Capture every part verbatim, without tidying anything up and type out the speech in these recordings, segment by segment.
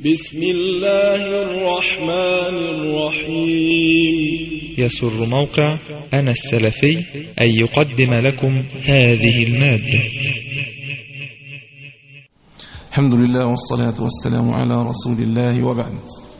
بسم الله الرحمن الرحيم. يسر موقع أنا السلفي أن يقدم لكم هذه المادة. الحمد لله والصلاة والسلام على رسول الله، وبعد.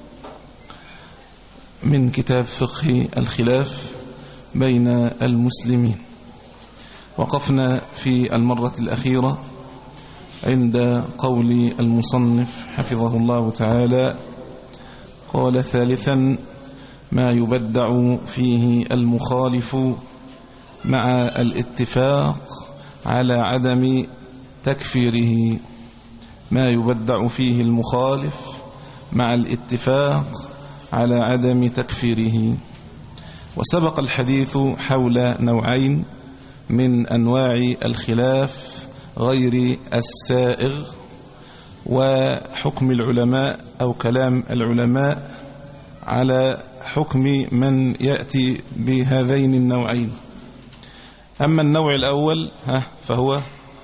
من كتاب فقه الخلاف بين المسلمين، وقفنا في المرة الأخيرة عند قول المصنف حفظه الله تعالى، قال: ثالثا ما يبدع فيه المخالف مع الاتفاق على عدم تكفيره. ما يبدع فيه المخالف مع الاتفاق على عدم تكفيره. وسبق الحديث حول نوعين من أنواع الخلاف غير السائغ، وحكم العلماء أو كلام العلماء على حكم من يأتي بهذين النوعين. أما النوع الأول ها فهو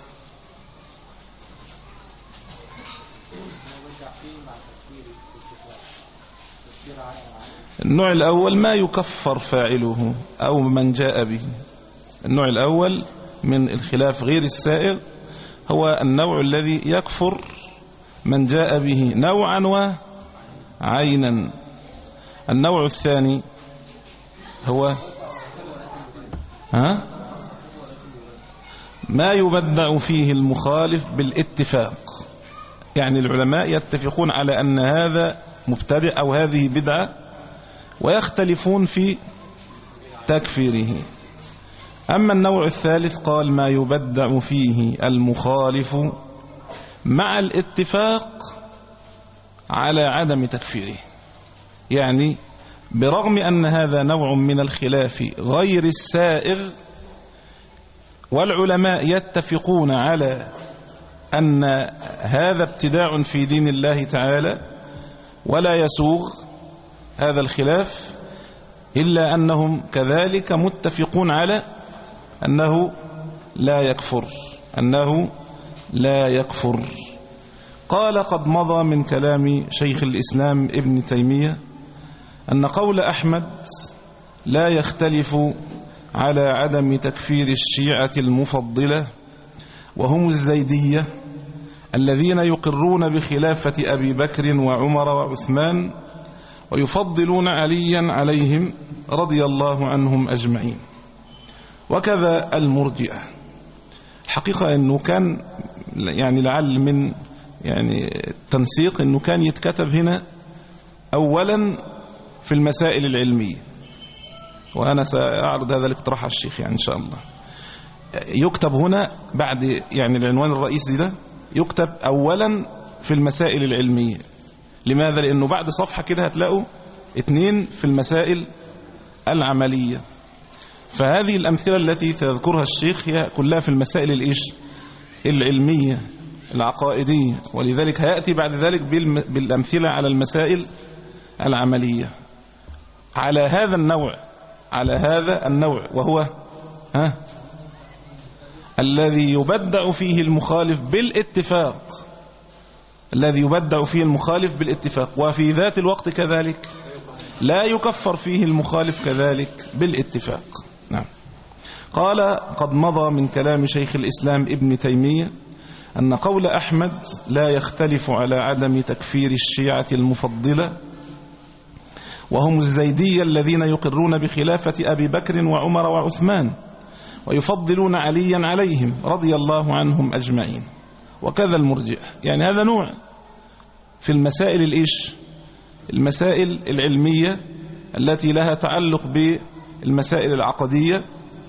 النوع الأول ما يكفر فاعله أو من جاء به. النوع الأول من الخلاف غير السائغ هو النوع الذي يكفر من جاء به نوعا وعينا. النوع الثاني هو ها ما يبدع فيه المخالف بالاتفاق، يعني العلماء يتفقون على أن هذا مبتدع أو هذه بدعة، ويختلفون في تكفيره. أما النوع الثالث قال ما يبدع فيه المخالف مع الاتفاق على عدم تكفيره، يعني برغم أن هذا نوع من الخلاف غير السائغ، والعلماء يتفقون على أن هذا ابتداع في دين الله تعالى ولا يسوغ هذا الخلاف، إلا أنهم كذلك متفقون على أنه لا يكفر أنه لا يكفر. قال: قد مضى من كلام شيخ الإسلام ابن تيمية أن قول أحمد لا يختلف على عدم تكفير الشيعة المفضلة، وهم الزيدية الذين يقرون بخلافة أبي بكر وعمر وعثمان، ويفضلون عليا عليهم رضي الله عنهم أجمعين. وكذا المرجئة. الحقيقة أنه كان يعني لعل من يعني التنسيق أنه كان يتكتب هنا أولا في المسائل العلمية، وأنا سأعرض هذا الاقتراح على الشيخ يعني إن شاء الله. يكتب هنا بعد يعني العنوان الرئيسي ده يكتب أولا في المسائل العلمية. لماذا؟ لأنه بعد صفحة كده هتلاقوا اتنين في المسائل العملية. فهذه الأمثلة التي تذكرها الشيخ هي كلها في المسائل الإيش العلمية العقائدية، ولذلك هيأتي بعد ذلك بالأمثلة على المسائل العملية على هذا النوع على هذا النوع وهو ها الذي يبدع فيه المخالف بالاتفاق الذي يبدع فيه المخالف بالاتفاق وفي ذات الوقت كذلك لا يكفر فيه المخالف كذلك بالاتفاق. نعم. قال: قد مضى من كلام شيخ الإسلام ابن تيمية أن قول أحمد لا يختلف على عدم تكفير الشيعة المفضلة، وهم الزيدية الذين يقرون بخلافة أبي بكر وعمر وعثمان، ويفضلون عليا عليهم رضي الله عنهم أجمعين. وكذا المرجئة. يعني هذا نوع في المسائل الإيش المسائل العلمية التي لها تعلق بالمسائل العقدية.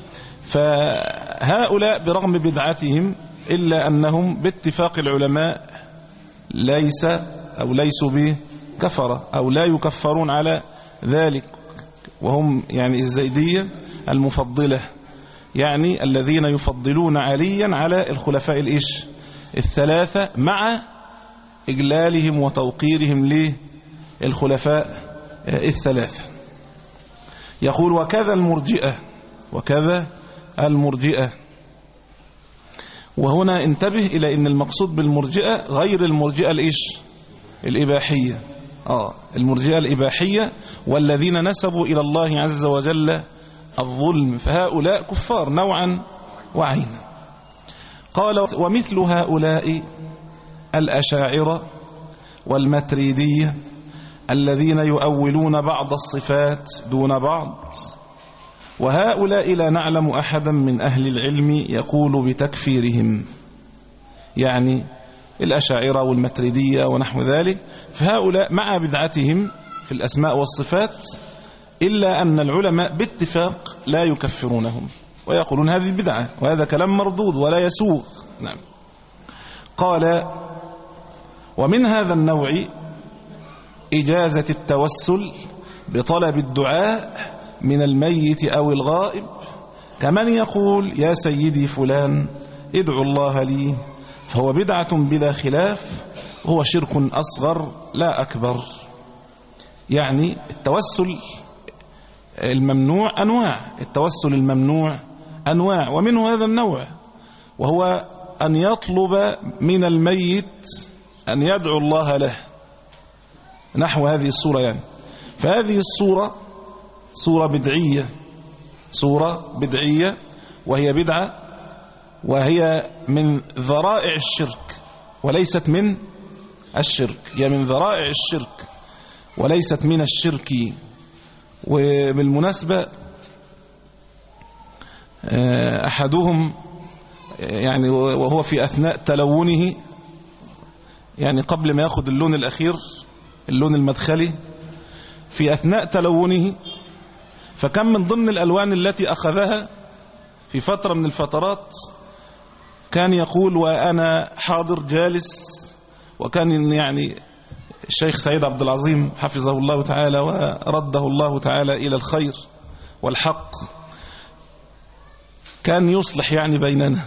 فهؤلاء برغم بدعتهم إلا أنهم باتفاق العلماء ليس أو ليسوا بكفرة أو لا يكفرون على ذلك، وهم يعني الزيدية المفضلة، يعني الذين يفضلون عليا على الخلفاء الإيش الثلاثة مع إجلالهم وتوقيرهم للخلفاء الثلاثة. يقول: وكذا المرجئة وكذا المرجئة. وهنا انتبه إلى أن المقصود بالمرجئة غير المرجئة الإيش الإباحية آه المرجئة الإباحية والذين نسبوا إلى الله عز وجل الظلم، فهؤلاء كفار نوعا وعينا. قال ومثل هؤلاء الأشاعرة والماتريدية الذين يؤولون بعض الصفات دون بعض، وهؤلاء لا نعلم أحدا من أهل العلم يقول بتكفيرهم، يعني الأشاعرة والماتريدية ونحو ذلك، فهؤلاء مع بدعتهم في الأسماء والصفات إلا أن العلماء باتفاق لا يكفرونهم ويقولون هذه بدعة، وهذا كلام مردود ولا يسوغ. نعم. قال ومن هذا النوع إجازة التوسل بطلب الدعاء من الميت أو الغائب، كمن يقول يا سيدي فلان ادعو الله لي، فهو بدعة بلا خلاف، وهو شرك أصغر لا أكبر. يعني التوسل الممنوع أنواع، التوسل الممنوع أنواع، ومنه هذا النوع، وهو أن يطلب من الميت أن يدعو الله له نحو هذه الصورة. يعني فهذه الصورة صورة بدعية، صورة بدعية وهي بدعة، وهي من ذرائع الشرك وليست من الشرك، هي من ذرائع الشرك وليست من الشرك. وبالمناسبة أحدهم يعني وهو في أثناء تلونه، يعني قبل ما يأخذ اللون الأخير اللون المدخلي، في أثناء تلونه، فكان من ضمن الألوان التي أخذها في فترة من الفترات كان يقول وأنا حاضر جالس، وكان يعني الشيخ سعيد عبد العظيم حفظه الله تعالى ورده الله تعالى إلى الخير والحق كان يصلح يعني بيننا،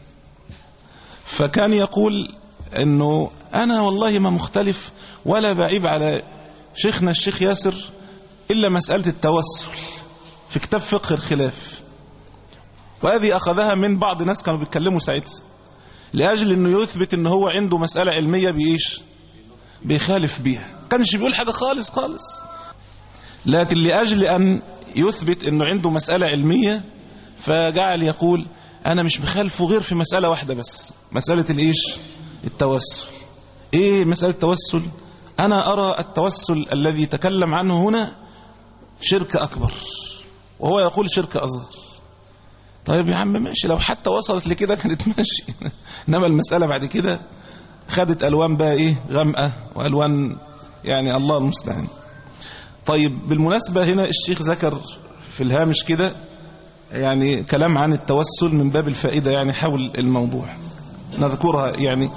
فكان يقول أنه أنا والله ما مختلف ولا بعيب على شيخنا الشيخ ياسر إلا مسألة التوسل في كتاب فقه الخلاف، وهذه أخذها من بعض ناس كانوا بيتكلموا ساعتها لأجل أنه يثبت أنه هو عنده مسألة علمية بإيش بيخالف بيها، كانش بيقول حاجة خالص خالص، لكن لأجل أن يثبت أنه عنده مسألة علمية فجعل يقول أنا مش مخالفه غير في مسألة واحدة بس، مسألة الإيش التوسل. إيه مسألة التوسل؟ أنا أرى التوسل الذي تكلم عنه هنا شرك أكبر، وهو يقول شرك أصغر. طيب يا عم ماشي، لو حتى وصلت لكده كانت ماشي، إنما المسألة بعد كده خدت ألوان بقى إيه غامقة وألوان يعني الله المستعان. طيب بالمناسبة هنا الشيخ ذكر في الهامش كده يعني كلام عن التوسل من باب الفائدة يعني حول الموضوع نذكرها. يعني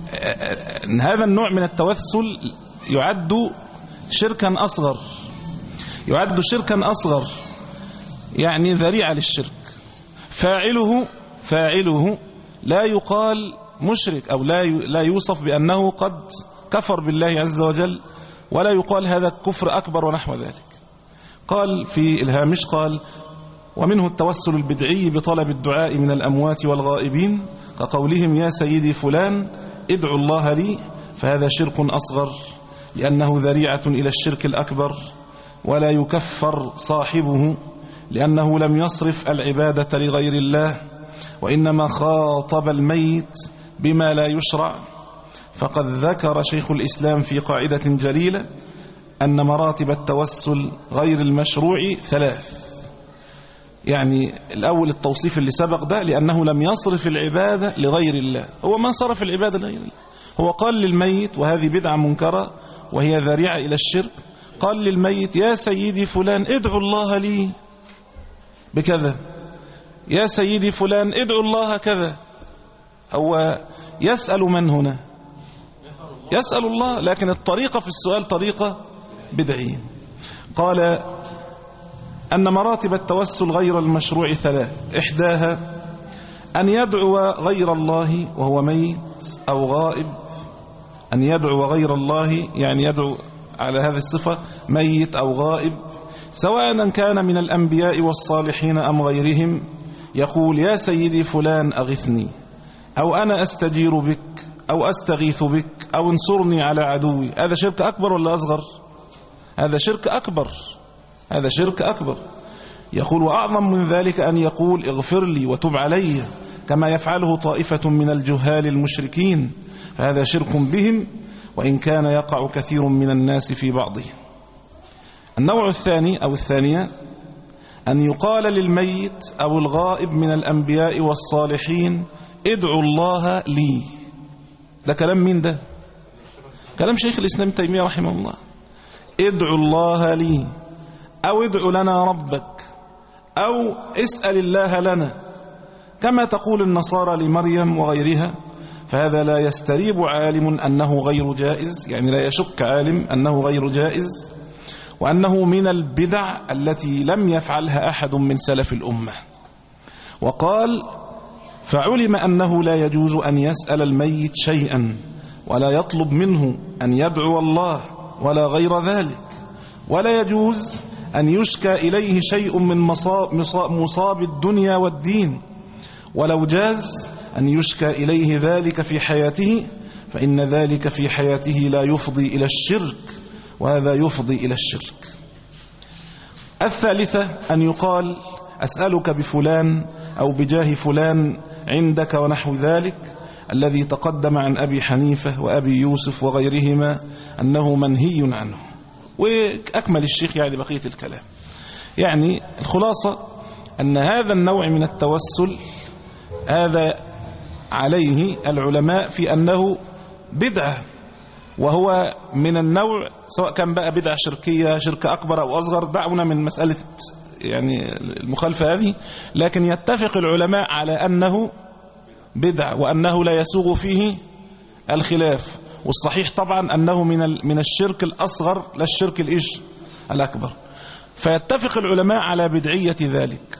هذا النوع من التوسل يعد شركا أصغر، يعد شركا أصغر يعني ذريعة للشرك، فاعله فاعله لا يقال مشرك أو لا لا يوصف بأنه قد كفر بالله عز وجل، ولا يقال هذا كفر أكبر ونحو ذلك. قال في الهامش قال ومنه التوسل البدعي بطلب الدعاء من الأموات والغائبين كقولهم يا سيدي فلان ادعو الله لي، فهذا شرك أصغر لأنه ذريعة إلى الشرك الأكبر، ولا يكفر صاحبه لأنه لم يصرف العبادة لغير الله، وإنما خاطب الميت بما لا يشرع. فقد ذكر شيخ الإسلام في قاعدة جليلة أن مراتب التوسل غير المشروع ثلاث. يعني الأول التوصيف اللي سبق ده لأنه لم يصرف العبادة لغير الله، هو ما صرف العبادة لغير الله، هو قال للميت وهذه بدعة منكرة وهي ذريعة إلى الشرك، قال للميت يا سيدي فلان ادعو الله لي بكذا، يا سيدي فلان ادعو الله كذا. هو يسأل من هنا؟ يسأل الله، لكن الطريقة في السؤال طريقة بدعية. قال أن مراتب التوسل غير المشروع ثلاث، إحداها أن يدعو غير الله وهو ميت أو غائب، أن يدعو غير الله يعني يدعو على هذه الصفة ميت أو غائب، سواء كان من الأنبياء والصالحين أم غيرهم، يقول يا سيدي فلان أغثني، أو أنا أستجير بك، أو أستغيث بك أو انصرني على عدوي، هذا شرك أكبر ولا أصغر؟ هذا شرك أكبر، هذا شرك أكبر. يقول وأعظم من ذلك أن يقول اغفر لي وتب علي كما يفعله طائفة من الجهال المشركين، فهذا شرك بهم وإن كان يقع كثير من الناس في بعضهم. النوع الثاني أو الثانية أن يقال للميت أو الغائب من الأنبياء والصالحين ادعوا الله لي. ده كلام مين ده؟ كلام شيخ الإسلام ابن تيمية رحمه الله. ادعوا الله لي، أو ادعوا لنا ربك، أو اسأل الله لنا، كما تقول النصارى لمريم وغيرها. فهذا لا يستريب عالم أنه غير جائز، يعني لا يشك عالم أنه غير جائز، وأنه من البدع التي لم يفعلها أحد من سلف الأمة. وقال فعلم أنه لا يجوز أن يسأل الميت شيئا ولا يطلب منه أن يدعو الله ولا غير ذلك، ولا يجوز أن يشكى إليه شيء من مصاب, مصاب الدنيا والدين، ولو جاز أن يشكى إليه ذلك في حياته فإن ذلك في حياته لا يفضي إلى الشرك، وهذا يفضي إلى الشرك. الثالثة أن يقال أسألك بفلان أو بجاه فلان عندك ونحو ذلك، الذي تقدم عن أبي حنيفة وأبي يوسف وغيرهما أنه منهي عنه. وأكمل الشيخ يعني بقية الكلام. يعني الخلاصة أن هذا النوع من التوسل هذا عليه العلماء في أنه بدعة، وهو من النوع سواء كان بقى بدعة شركية شرك أكبر أو أصغر، دعونا من مسألة يعني المخالفة هذه، لكن يتفق العلماء على أنه بدعة وأنه لا يسوغ فيه الخلاف. والصحيح طبعا أنه من من الشرك الأصغر لا الشرك الإيش الأكبر. فيتفق العلماء على بدعية ذلك،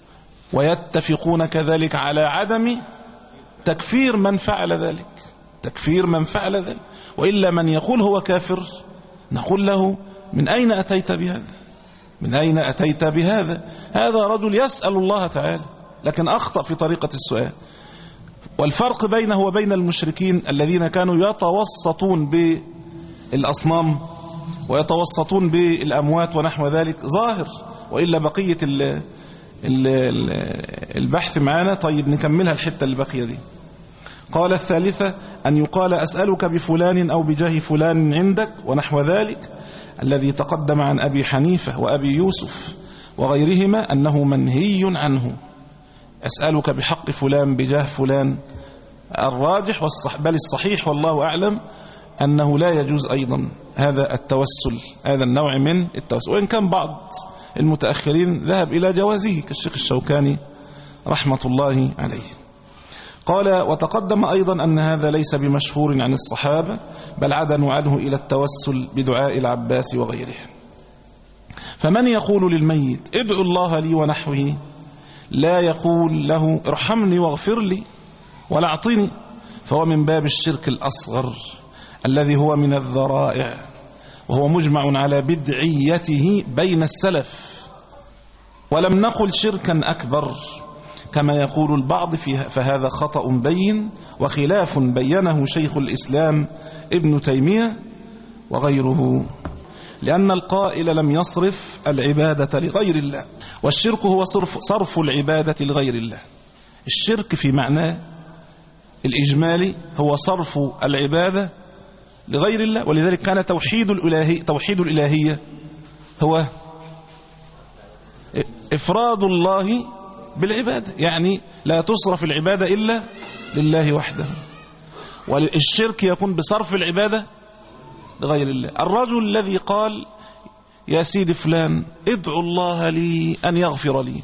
ويتفقون كذلك على عدم تكفير من فعل ذلك، تكفير من فعل ذلك. وإلا من يقول هو كافر نقول له من أين أتيت بهذا؟ من أين أتيت بهذا؟ هذا رجل يسأل الله تعالى لكن أخطأ في طريقة السؤال. والفرق بينه وبين المشركين الذين كانوا يتوسطون بالأصنام ويتوسطون بالأموات ونحو ذلك ظاهر، وإلا بقية ال ال البحث معانا. طيب نكملها الحتة اللي بقية دي. قال الثالثة أن يقال أسألك بفلان أو بجاه فلان عندك ونحو ذلك، الذي تقدم عن أبي حنيفة وأبي يوسف وغيرهما أنه منهي عنه. أسألك بحق فلان بجاه فلان، الراجح والصح بل الصحيح والله أعلم أنه لا يجوز أيضا هذا التوسل، هذا النوع من التوسل، وإن كان بعض المتأخرين ذهب إلى جوازه كالشيخ الشوكاني رحمة الله عليه. قال وتقدم أيضا أن هذا ليس بمشهور عن الصحابة، بل عدنوا عنه إلى التوسل بدعاء العباس وغيره. فمن يقول للميت ادعو الله لي ونحوه لا يقول له ارحمني واغفر لي ولا اعطني، فهو من باب الشرك الأصغر الذي هو من الذرائع، وهو مجمع على بدعيته بين السلف. ولم نقل شركا أكبر كما يقول البعض فيها، فهذا خطأ بين وخلاف بينه شيخ الإسلام ابن تيمية وغيره، لأن القائل لم يصرف العبادة لغير الله، والشرك هو صرف, صرف العبادة لغير الله. الشرك في معناه الإجمالي هو صرف العبادة لغير الله، ولذلك كان توحيد الإلهي توحيد الإلهية هو إفراد الله بالعبادة، يعني لا تصرف العبادة إلا لله وحده. والشرك يكون بصرف العبادة لغير الله. الرجل الذي قال يا سيدي فلان ادعو الله لي أن يغفر لي،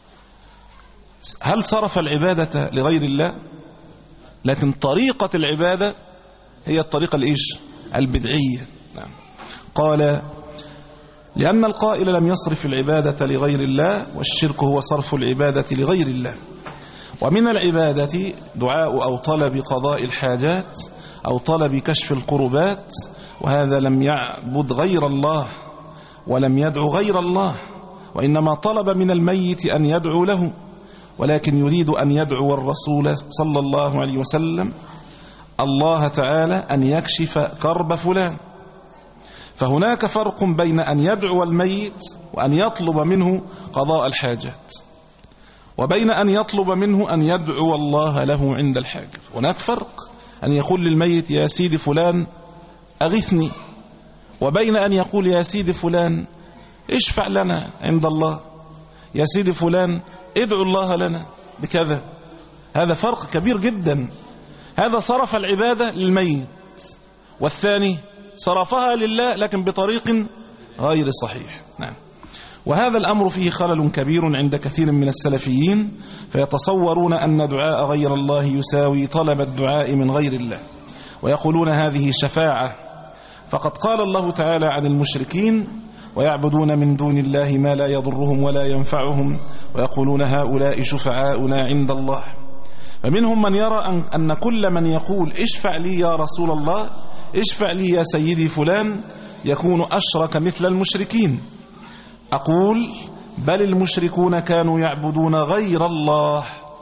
هل صرف العبادة لغير الله؟ لكن طريقة العبادة هي الطريقة الإيش البدعية. نعم. قال لأن القائل لم يصرف العبادة لغير الله، والشرك هو صرف العبادة لغير الله. ومن العبادة دعاء أو طلب قضاء الحاجات أو طلب كشف القربات، وهذا لم يعبد غير الله ولم يدعو غير الله، وإنما طلب من الميت أن يدعو له، ولكن يريد أن يدعو الرسول صلى الله عليه وسلم الله تعالى أن يكشف كرب فلان. فهناك فرق بين أن يدعو الميت وأن يطلب منه قضاء الحاجات، وبين أن يطلب منه أن يدعو الله له عند الحاجة. هناك فرق أن يقول للميت يا سيدي فلان أغثني، وبين أن يقول يا سيدي فلان اشفع لنا عند الله، يا سيدي فلان ادعو الله لنا بكذا. هذا فرق كبير جدا. هذا صرف العبادة للميت، والثاني صرفها لله لكن بطريق غير صحيح. نعم. وهذا الأمر فيه خلل كبير عند كثير من السلفيين، فيتصورون أن دعاء غير الله يساوي طلب الدعاء من غير الله، ويقولون هذه شفاعة. فقد قال الله تعالى عن المشركين ويعبدون من دون الله ما لا يضرهم ولا ينفعهم ويقولون هؤلاء شفعاؤنا عند الله. فمنهم من يرى أن كل من يقول اشفع لي يا رسول الله، اشفع لي يا سيدي فلان، يكون أشرك مثل المشركين. أقول بل المشركون كانوا يعبدون غير الله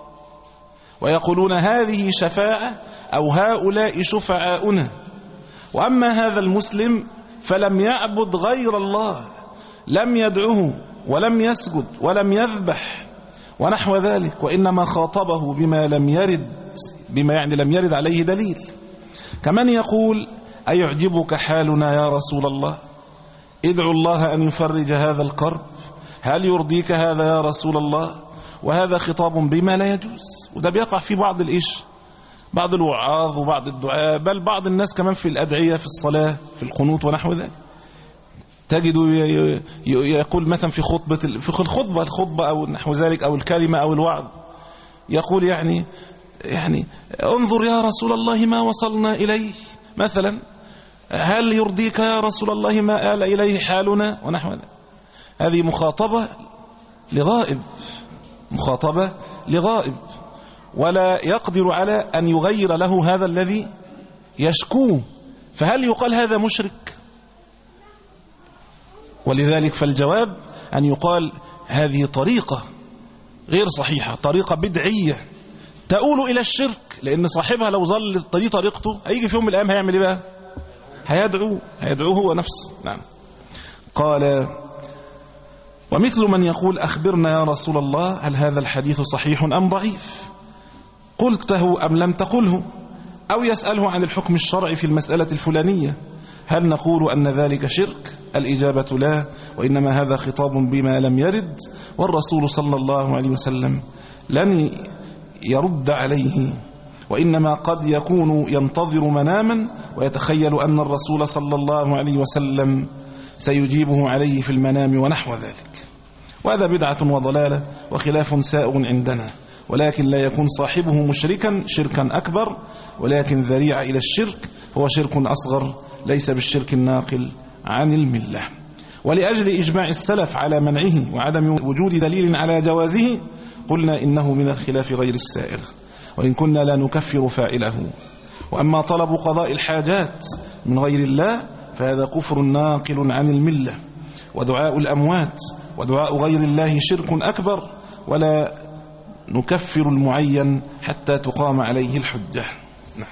ويقولون هذه شفاعة أو هؤلاء شفعاؤنا، وأما هذا المسلم فلم يعبد غير الله، لم يدعه ولم يسجد ولم يذبح ونحو ذلك، وإنما خاطبه بما لم يرد، بما يعني لم يرد عليه دليل. كمن يقول أيعجبك حالنا يا رسول الله، ادعو الله أن يفرج هذا الكرب، هل يرضيك هذا يا رسول الله؟ وهذا خطاب بما لا يجوز. وده بيقع في بعض الإيش بعض الوعاظ وبعض الدعاء، بل بعض الناس كمان في الأدعية في الصلاة في القنوت ونحو ذلك، تجد يقول مثلا في خطبة في الخطبة الخطبة أو نحو ذلك أو الكلمة أو الوعظ، يقول يعني يعني انظر يا رسول الله ما وصلنا إليه مثلا، هل يرضيك يا رسول الله ما آل إليه حالنا ونحو ذلك. هذه مخاطبة لغائب، مخاطبة لغائب، ولا يقدر على أن يغير له هذا الذي يشكوه. فهل يقال هذا مشرك؟ ولذلك فالجواب أن يقال هذه طريقة غير صحيحة، طريقة بدعية تؤول إلى الشرك، لأن صاحبها لو ظل دي طريقته هيجي في يوم من الأيام هيعمل إيه بقى؟ هيدعو هيدعوه هو نفسه. نعم. قال ومثل من يقول أخبرنا يا رسول الله هل هذا الحديث صحيح أم ضعيف، قلته أم لم تقله، أو يسأله عن الحكم الشرعي في المسألة الفلانية، هل نقول أن ذلك شرك؟ الإجابة لا، وإنما هذا خطاب بما لم يرد، والرسول صلى الله عليه وسلم لن يرد عليه، وإنما قد يكون ينتظر مناما ويتخيل أن الرسول صلى الله عليه وسلم سيجيبه عليه في المنام ونحو ذلك. وهذا بدعة وضلالة وخلاف سائغ عندنا، ولكن لا يكون صاحبه مشركا شركا أكبر، ولكن ذريعة إلى الشرك هو شرك أصغر ليس بالشرك الناقل عن الملة. ولأجل إجماع السلف على منعه وعدم وجود دليل على جوازه قلنا إنه من الخلاف غير السائغ، وإن كنا لا نكفر فاعله. وأما طلب قضاء الحاجات من غير الله فهذا كفر ناقل عن الملة، ودعاء الأموات ودعاء غير الله شرك أكبر، ولا نكفر المعين حتى تقام عليه الحجة. نعم.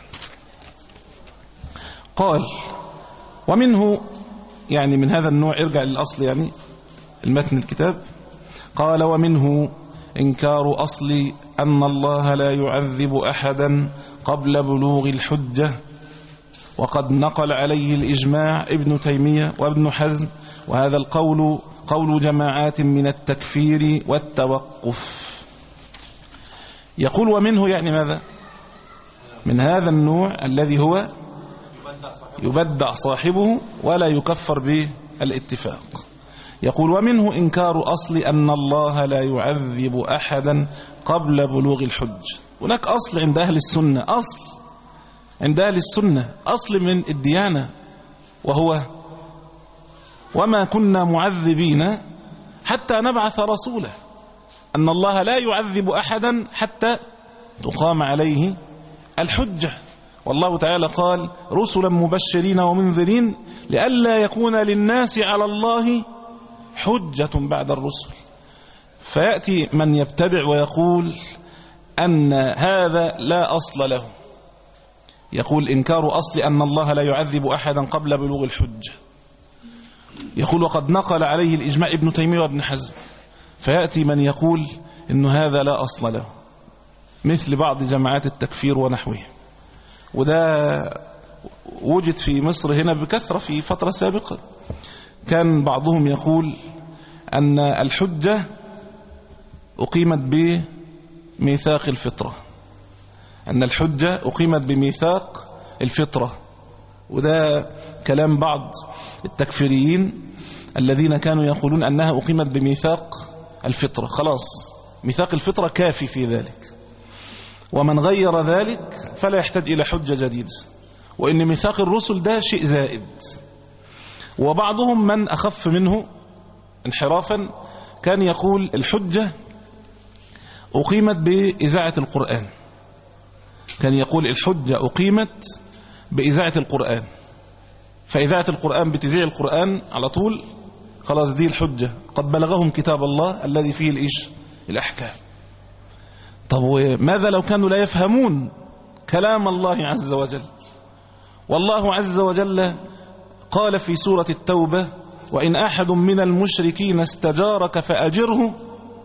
قال ومنه يعني من هذا النوع، ارجع للأصل يعني المتن الكتاب، قال ومنه إنكار أصل أن الله لا يعذب أحدا قبل بلوغ الحجة، وقد نقل عليه الإجماع ابن تيمية وابن حزم، وهذا القول قول جماعات من التكفير والتوقف. يقول ومنه يعني ماذا؟ من هذا النوع الذي هو يبدع صاحبه ولا يكفر به الاتفاق. يقول ومنه إنكار أصل أن الله لا يعذب أحدا قبل بلوغ الحج. هناك أصل عند أهل السنة، أصل عند أهل السنة، أصل من الديانة، وهو وما كنا معذبين حتى نبعث رسولا، أن الله لا يعذب أحدا حتى تقام عليه الحجة. والله تعالى قال رسلا مبشرين ومنذرين لئلا يكون للناس على الله حجة بعد الرسل. فيأتي من يبتدع ويقول أن هذا لا أصل له، يقول إنكار أصل أن الله لا يعذب أحدا قبل بلوغ الحجة. يقول وقد نقل عليه الإجماع ابن تيمية وابن حزم. فيأتي من يقول إن هذا لا أصل له، مثل بعض جماعات التكفير ونحوه، وده وجد في مصر هنا بكثرة في فترة سابقة. كان بعضهم يقول أن الحجة أقيمت بميثاق الفطرة، أن الحجة أقيمت بميثاق الفطرة، وده كلام بعض التكفيريين الذين كانوا يقولون أنها أقيمت بميثاق الفطرة. خلاص ميثاق الفطرة كافي في ذلك، ومن غير ذلك فلا يحتاج إلى حجة جديدة، وإن ميثاق الرسل ده شيء زائد. وبعضهم من أخف منه انحرافا كان يقول الحجة أقيمت بإذاعة القرآن، كان يقول الحجة أقيمت بإذاعة القرآن، فإذاعة القرآن بتذيع القرآن على طول، خلاص دي الحجة، قد بلغهم كتاب الله الذي فيه الإيش الأحكام. طب وماذا لو كانوا لا يفهمون كلام الله عز وجل؟ والله عز وجل قال في سورة التوبة وإن أحد من المشركين استجارك فأجره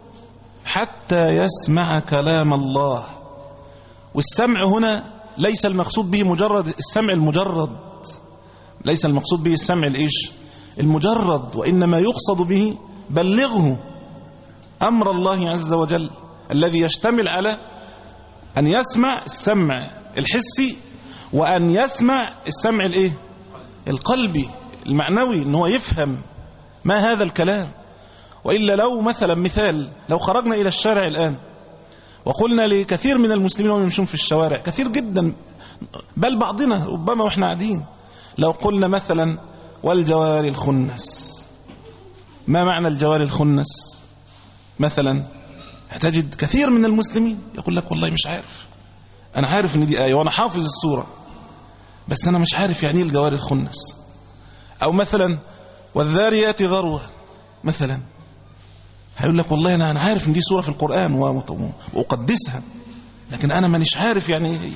حتى يسمع كلام الله. والسمع هنا ليس المقصود به مجرد السمع المجرد، ليس المقصود به السمع الإيش المجرد، وإنما يقصد به بلغه أمر الله عز وجل الذي يشتمل على أن يسمع السمع الحسي، وأن يسمع السمع الإيه القلبي المعنوي، إن هو يفهم ما هذا الكلام. وإلا لو مثلا مثال لو خرجنا إلى الشارع الآن وقلنا لكثير من المسلمين وهم يمشون في الشوارع، كثير جدا بل بعضنا ربما وإحنا قاعدين، لو قلنا مثلا والجوار الخنس، ما معنى الجوار الخنس مثلا؟ تجد كثير من المسلمين يقول لك والله مش عارف، أنا عارف إن دي آية وأنا حافظ السورة، بس أنا مش عارف يعني الجوار الخنس. أو مثلا والذاريات ذروة مثلا، هيقول لك والله أنا عارف إن دي سورة في القرآن وأقدسها، لكن أنا مانيش عارف يعني إيه.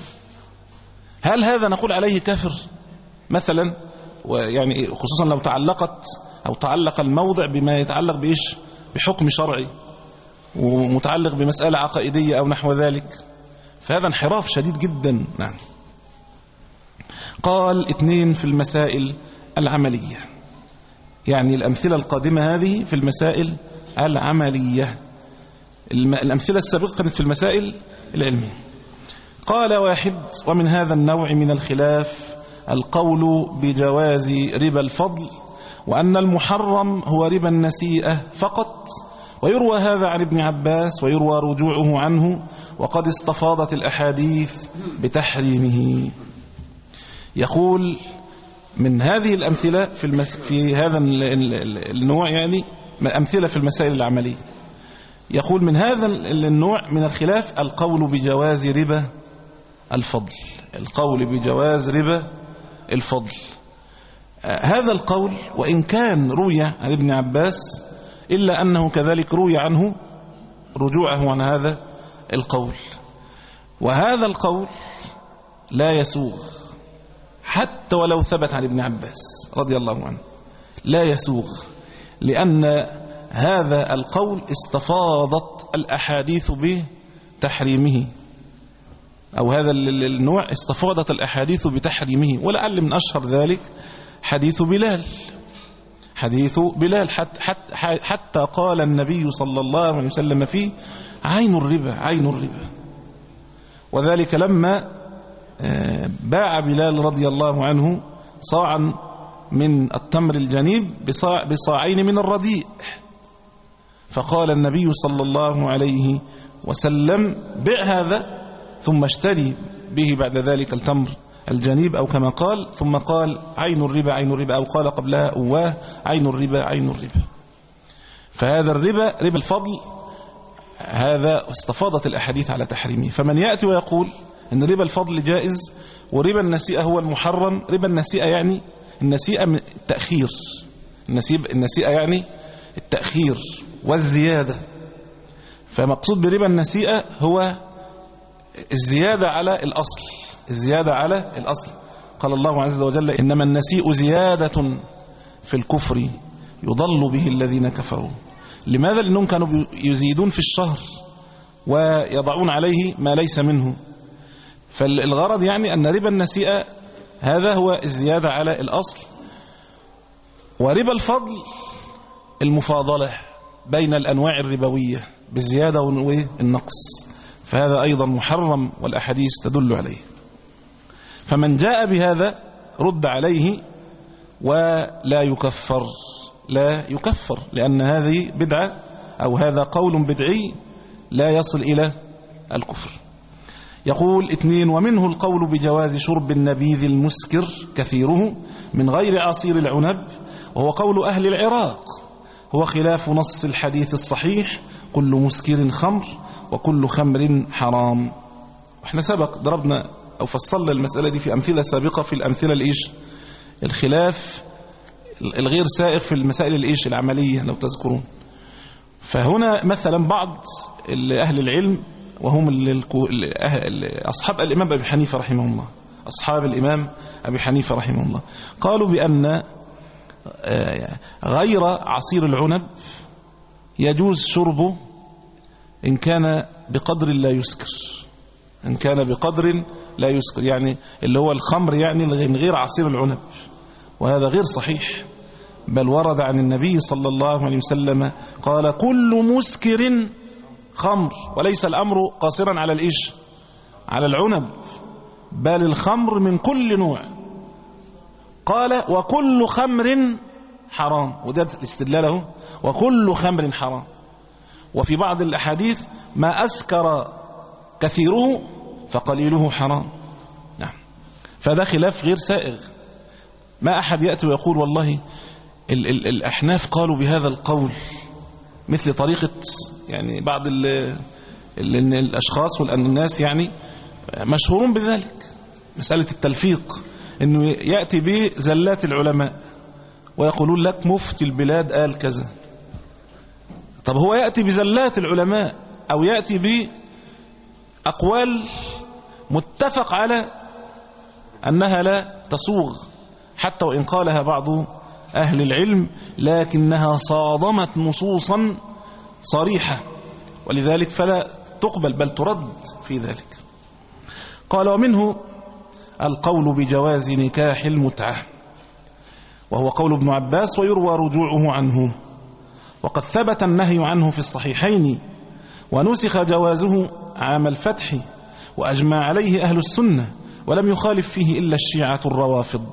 هل هذا نقول عليه كافر مثلا؟ ويعني خصوصا لو تعلقت أو تعلق الموضع بما يتعلق بإيش بحكم شرعي ومتعلق بمسألة عقائدية أو نحو ذلك، فهذا انحراف شديد جدا. نعم. قال اثنين في المسائل العملية، يعني الأمثلة القادمة هذه في المسائل العملية، الأمثلة السابقة كانت في المسائل العلمية. قال واحد ومن هذا النوع من الخلاف القول بجواز ربا الفضل، وأن المحرم هو ربا النسيئة فقط، ويروى هذا عن ابن عباس ويروى رجوعه عنه، وقد استفاضت الأحاديث بتحريمه. يقول من هذه الأمثلة في, المس... في هذا النوع، يعني أمثلة في المسائل العملية، يقول من هذا النوع من الخلاف القول بجواز ربا الفضل، القول بجواز ربا الفضل. هذا القول وإن كان روي عن ابن عباس إلا أنه كذلك روي عنه رجوعه عن هذا القول، وهذا القول لا يسوغ حتى ولو ثبت عن ابن عباس رضي الله عنه، لا يسوغ، لأن هذا القول استفاضت الأحاديث بتحريمه، أو هذا النوع استفاضت الأحاديث بتحريمه. ولعل من أشهر ذلك حديث بلال، حديث بلال حتى, حتى, حتى قال النبي صلى الله عليه وسلم فيه عين الربا عين الربا. وذلك لما باع بلال رضي الله عنه صاعا من التمر الجنيب بصاع بصاعين من الرديء، فقال النبي صلى الله عليه وسلم بع هذا ثم اشتري به بعد ذلك التمر الجنيب، أو كما قال، ثم قال عين الربا عين الربا، أو قال قبلها أواه عين الربا عين الربا. فهذا الربا ربا الفضل هذا استفاضت الأحاديث على تحريمه. فمن يأتي ويقول أن ربا الفضل جائز وربا النسيئة هو المحرم، ربا النسيئة يعني النسيئة من التأخير، النسيئة يعني التأخير والزيادة، فمقصود بربا النسيئة هو الزيادة على الأصل، الزيادة على الأصل. قال الله عز وجل إنما النسيء زيادة في الكفر يضل به الذين كفروا. لماذا؟ لأنهم كانوا يزيدون في الشهر ويضعون عليه ما ليس منه. فالغرض يعني أن ربا النسيئة هذا هو الزيادة على الأصل. وربا الفضل المفاضلة بين الأنواع الربوية بالزيادة والنقص، فهذا أيضا محرم والأحاديث تدل عليه. فمن جاء بهذا رد عليه ولا يكفر، لا يكفر، لأن هذه بدعة أو هذا قول بدعي لا يصل إلى الكفر. يقول اثنين: ومنه القول بجواز شرب النبيذ المسكر كثيره من غير عصير العنب، وهو قول أهل العراق، هو خلاف نص الحديث الصحيح: كل مسكر خمر وكل خمر حرام. واحنا سبق ضربنا أو فصلنا المسألة دي في أمثلة سابقة، في الأمثلة الإيش الخلاف الغير سائغ في المسائل الإيش العملية لو تذكرون. فهنا مثلا بعض أهل العلم وهم أصحاب الإمام أبي حنيفة رحمه الله، أصحاب الإمام أبي حنيفة رحمه الله قالوا بأن غير عصير العنب يجوز شربه إن كان بقدر لا يسكر، إن كان بقدر لا يسكر، يعني اللي هو الخمر يعني من غير عصير العنب. وهذا غير صحيح، بل ورد عن النبي صلى الله عليه وسلم قال: كل مسكر خمر، وليس الأمر قاصرا على الإيش على العنب، بل الخمر من كل نوع. قال: وكل خمر حرام، وده استدلاله، وكل خمر حرام. وفي بعض الأحاديث: ما أسكر كثيره فقليله حرام. نعم. فده خلاف غير سائغ. ما أحد يأتي ويقول والله ال ال الأحناف قالوا بهذا القول، مثل طريقة يعني بعض ال ال الأشخاص والناس يعني مشهورون بذلك، مسألة التلفيق، أنه يأتي بزلات العلماء ويقولون لك مفتي البلاد قال كذا. طب هو يأتي بزلات العلماء أو يأتي بأقوال متفق على أنها لا تصوغ، حتى وإن قالها بعض أهل العلم، لكنها صادمت نصوصا صريحة، ولذلك فلا تقبل بل ترد في ذلك. قال: ومنه القول بجواز نكاح المتعة، وهو قول ابن عباس ويروى رجوعه عنه، وقد ثبت النهي عنه في الصحيحين، ونسخ جوازه عام الفتح، وأجمع عليه أهل السنة، ولم يخالف فيه إلا الشيعة الروافض.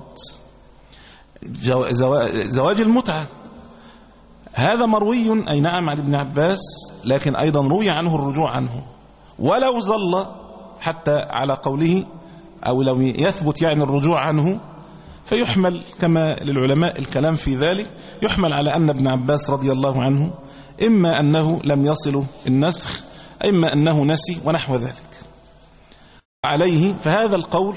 زواج المتعة هذا مروي أي نعم عن ابن عباس، لكن أيضا روي عنه الرجوع عنه، ولو ظل حتى على قوله أو لو يثبت يعني الرجوع عنه، فيحمل كما للعلماء الكلام في ذلك، يحمل على أن ابن عباس رضي الله عنه إما أنه لم يصل النسخ، إما أنه نسي ونحو ذلك عليه. فهذا القول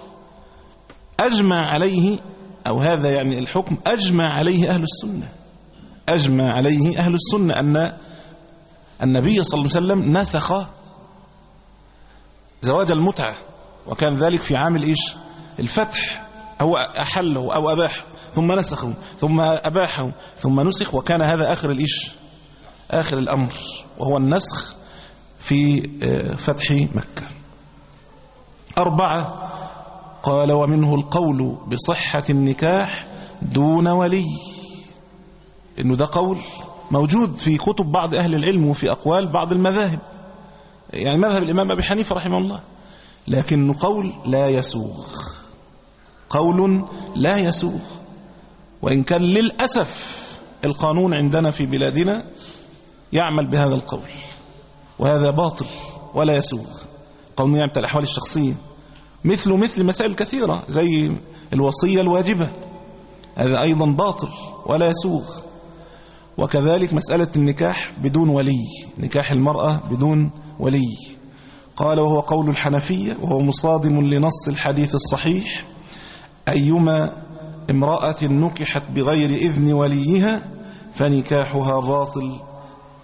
أجمع عليه، أو هذا يعني الحكم أجمع عليه أهل السنة، أجمع عليه أهل السنة أن النبي صلى الله عليه وسلم نسخ زواج المتعة، وكان ذلك في عام الإيش الفتح، هو أحله أو أباحه ثم نسخه ثم أباحه ثم نسخ، وكان هذا آخر الإيش آخر الأمر، وهو النسخ في فتح مكة. أربعة: قال: ومنه القول بصحة النكاح دون ولي، إنه ده قول موجود في كتب بعض أهل العلم وفي أقوال بعض المذاهب، يعني مذهب الإمام أبي حنيفة رحمه الله، لكنه قول لا يسوغ، قول لا يسوغ، وإن كان للأسف القانون عندنا في بلادنا يعمل بهذا القول، وهذا باطل ولا يسوغ. قانون يعمل الأحوال الشخصية، مثل مثل مسائل كثيرة زي الوصية الواجبة، هذا أيضا باطل ولا يسوغ. وكذلك مسألة النكاح بدون ولي، نكاح المرأة بدون ولي. قال: وهو قول الحنفية، وهو مصادم لنص الحديث الصحيح: أيما امرأة نكحت بغير إذن وليها فنكاحها باطل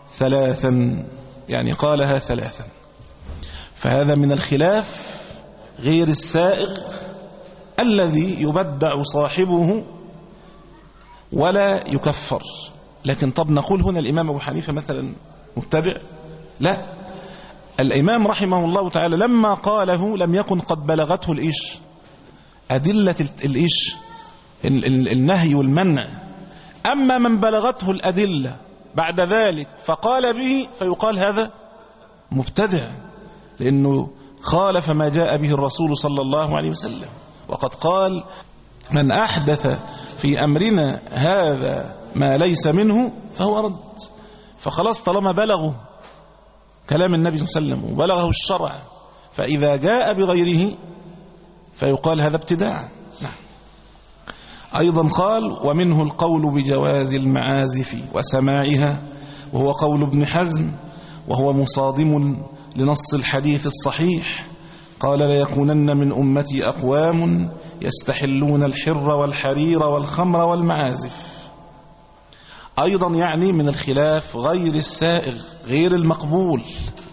ثلاثا، يعني قالها ثلاثا. فهذا من الخلاف غير السائغ الذي يبدع صاحبه ولا يكفر. لكن طب نقول هنا الإمام أبو حنيفة مثلا مبتدع؟ لا، الإمام رحمه الله تعالى لما قاله لم يكن قد بلغته الإيش أدلة الإيش النهي والمنع. أما من بلغته الأدلة بعد ذلك فقال به فيقال هذا مبتدع، لأنه خالف ما جاء به الرسول صلى الله عليه وسلم. وقد قال: من أحدث في أمرنا هذا ما ليس منه فهو رد. فخلاص طالما بلغه كلام النبي صلى الله عليه وسلم وبلغه الشرع، فإذا جاء بغيره فيقال هذا ابتداع. نعم. أيضا قال: ومنه القول بجواز المعازف وسماعها، وهو قول ابن حزم، وهو مصادم لنص الحديث الصحيح. قال: ليكونن من أمتي أقوام يستحلون الحر والحرير والخمر والمعازف. أيضا يعني من الخلاف غير السائغ غير المقبول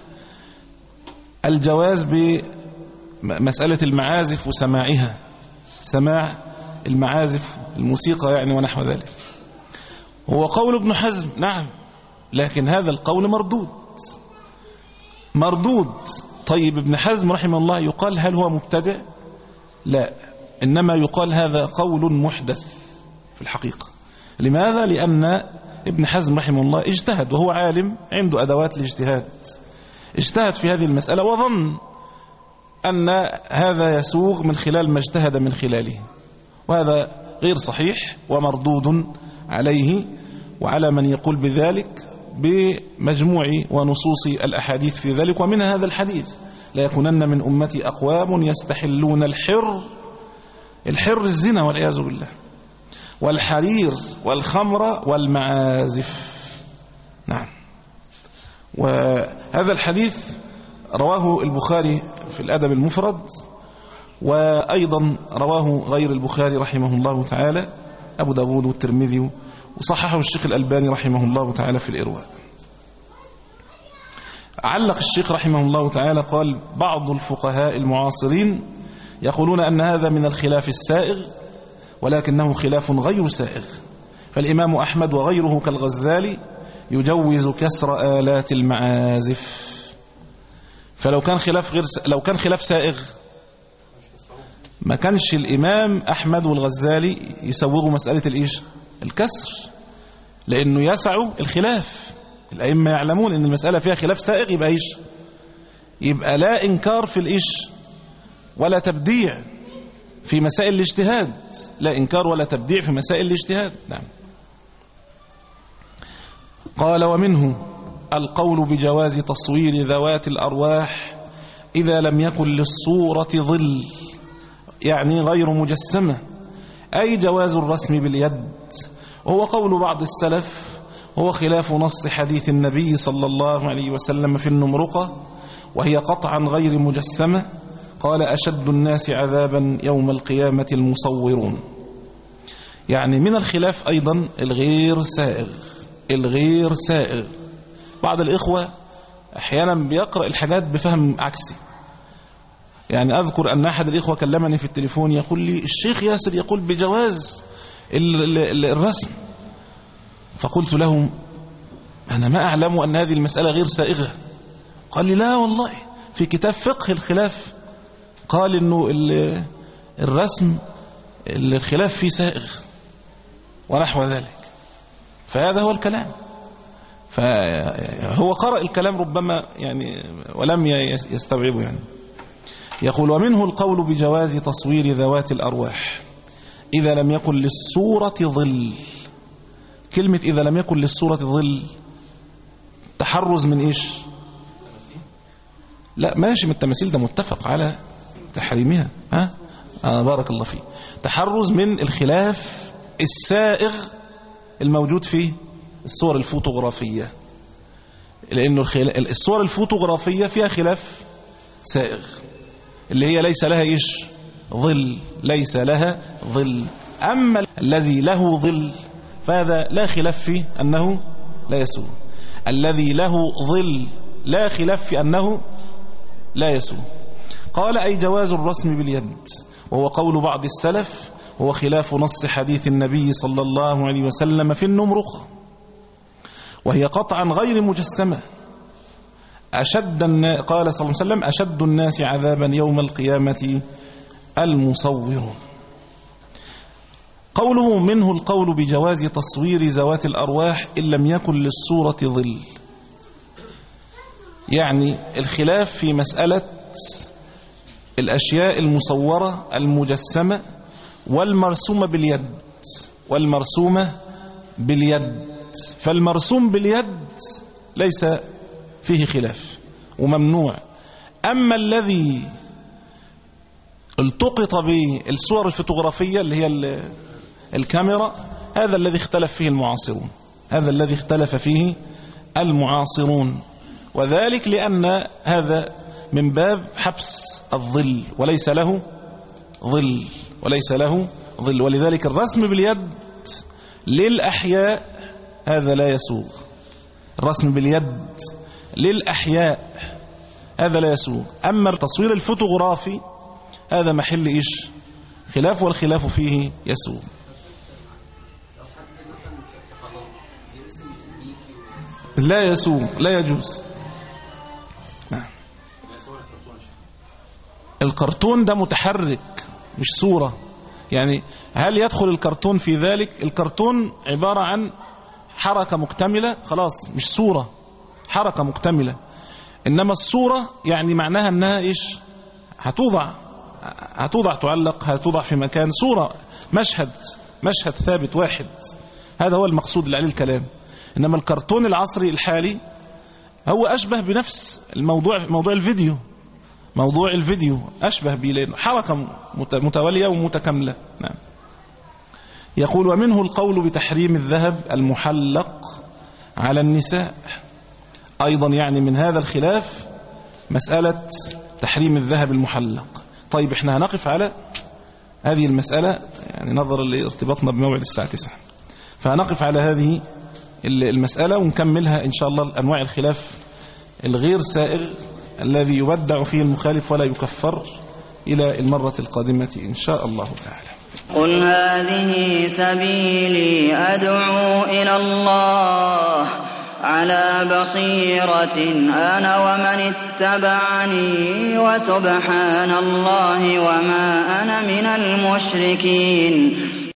الجواز بمسألة المعازف وسماعها، سماع المعازف الموسيقى يعني ونحو ذلك. هو قول ابن حزم، نعم، لكن هذا القول مردود مردود. طيب ابن حزم رحمه الله يقال هل هو مبتدع؟ لا، إنما يقال هذا قول محدث في الحقيقة. لماذا؟ لأن ابن حزم رحمه الله اجتهد وهو عالم عنده أدوات الاجتهاد، اجتهد في هذه المسألة وظن أن هذا يسوغ من خلال ما اجتهد من خلاله، وهذا غير صحيح ومردود عليه وعلى من يقول بذلك بمجموع ونصوص الأحاديث في ذلك. ومن هذا الحديث: لا يكونن من أمتي أقوام يستحلون الحر، الحر الزنا والعياذ بالله، والحرير والخمر والمعازف. نعم. وهذا الحديث رواه البخاري في الأدب المفرد، وأيضا رواه غير البخاري رحمه الله تعالى أبو داود والترمذي، وصححه الشيخ الألباني رحمه الله تعالى في الإرواء. علق الشيخ رحمه الله تعالى قال: بعض الفقهاء المعاصرين يقولون أن هذا من الخلاف السائغ، ولكنه خلاف غير سائغ. فالإمام أحمد وغيره كالغزالي يجوز كسر آلات المعازف. فلو كان خلاف غير س... لو كان خلاف سائغ ما كانش الإمام أحمد والغزالي يسوغوا مسألة الإيش الكسر، لأنه يسعوا الخلاف. الأئمة يعلمون أن المسألة فيها خلاف سائغ، يبقى إيش يبقى لا إنكار في الإيش ولا تبديع في مسائل الاجتهاد، لا إنكار ولا تبديع في مسائل الاجتهاد. نعم. قال: ومنه القول بجواز تصوير ذوات الأرواح إذا لم يكن للصورة ظل، يعني غير مجسمة، أي جواز الرسم باليد. وهو قول بعض السلف، هو خلاف نص حديث النبي صلى الله عليه وسلم في النمرقة، وهي قطعا غير مجسمة. قال: أشد الناس عذابا يوم القيامة المصورون. يعني من الخلاف أيضا الغير سائغ، الغير سائغ. بعض الإخوة أحيانا بيقرأ الحاجات بفهم عكسي. يعني أذكر أن أحد الإخوة كلمني في التليفون يقول لي: الشيخ ياسر يقول بجواز الرسم. فقلت له: أنا ما أعلم أن هذه المسألة غير سائغة. قال لي: لا والله، في كتاب فقه الخلاف قال إنه الرسم الخلاف فيه سائغ ونحو ذلك. فهذا هو الكلام. فهو قرأ الكلام ربما يعني ولم يستوعبه. يعني يقول: ومنه القول بجواز تصوير ذوات الأرواح إذا لم يكن للصورة ظل. كلمة إذا لم يكن للصورة ظل تحرز من إيش؟ لا ماشي، من التماثيل ده متفق على تحريمها. ها؟ آه بارك الله فيه. تحرز من الخلاف السائغ الموجود في الصور الفوتوغرافية، لأنه الصور الفوتوغرافية فيها خلاف سائغ اللي هي ليس لها إيش ظل، ليس لها ظل. أما الذي له ظل فهذا لا خلاف فيه أنه لا يسوء. الذي له ظل لا خلاف في أنه لا يسوء. قال أي جواز الرسم باليد، وهو قول بعض السلف، هو خلاف نص حديث النبي صلى الله عليه وسلم في النمرقة، وهي قطعا غير مجسمة. أشد النا... قال صلى الله عليه وسلم أشد الناس عذابا يوم القيامة المصورون. قوله منه القول بجواز تصوير ذوات الأرواح إن لم يكن للصورة ظل، يعني الخلاف في مسألة الأشياء المصورة المجسمة والمرسومة باليد والمرسومة باليد. فالمرسوم باليد ليس فيه خلاف وممنوع، أما الذي التقط بالصور الفوتوغرافية اللي هي الكاميرا، هذا الذي اختلف فيه المعاصرون، هذا الذي اختلف فيه المعاصرون، وذلك لأن هذا من باب حبس الظل وليس له ظل وليس له ظل ولذلك الرسم باليد للأحياء هذا لا يسوغ. الرسم باليد للأحياء هذا لا يسوغ. أما التصوير الفوتوغرافي هذا محل إيش خلاف، والخلاف فيه يسوغ. لا يسوغ، لا يجوز. الكرتون ده متحرك مش صورة، يعني هل يدخل الكرتون في ذلك؟ الكرتون عبارة عن حركة مكتملة، خلاص مش صورة، حركة مكتملة. إنما الصورة يعني معناها أنها إيش هتوضع هتوضع تعلق، هتوضع في مكان، صورة مشهد مشهد ثابت واحد، هذا هو المقصود اللي عليه الكلام. إنما الكرتون العصري الحالي هو أشبه بنفس الموضوع، موضوع الفيديو موضوع الفيديو أشبه به لأنه حركة متوالية ومتكاملة. نعم. يقول ومنه القول بتحريم الذهب المحلق على النساء، أيضا يعني من هذا الخلاف مسألة تحريم الذهب المحلق. طيب احنا هنقف على هذه المسألة يعني نظرا لارتباطنا بموعد الساعة تسعة، فهنقف على هذه المسألة ونكملها إن شاء الله. أنواع الخلاف الغير سائغ الذي يبدع فيه المخالف ولا يكفر إلى المرة القادمة إن شاء الله تعالى. قل هذه سبيلي أدعو إلى الله على بصيرة أنا ومن اتبعني وسبحان الله وما أنا من المشركين.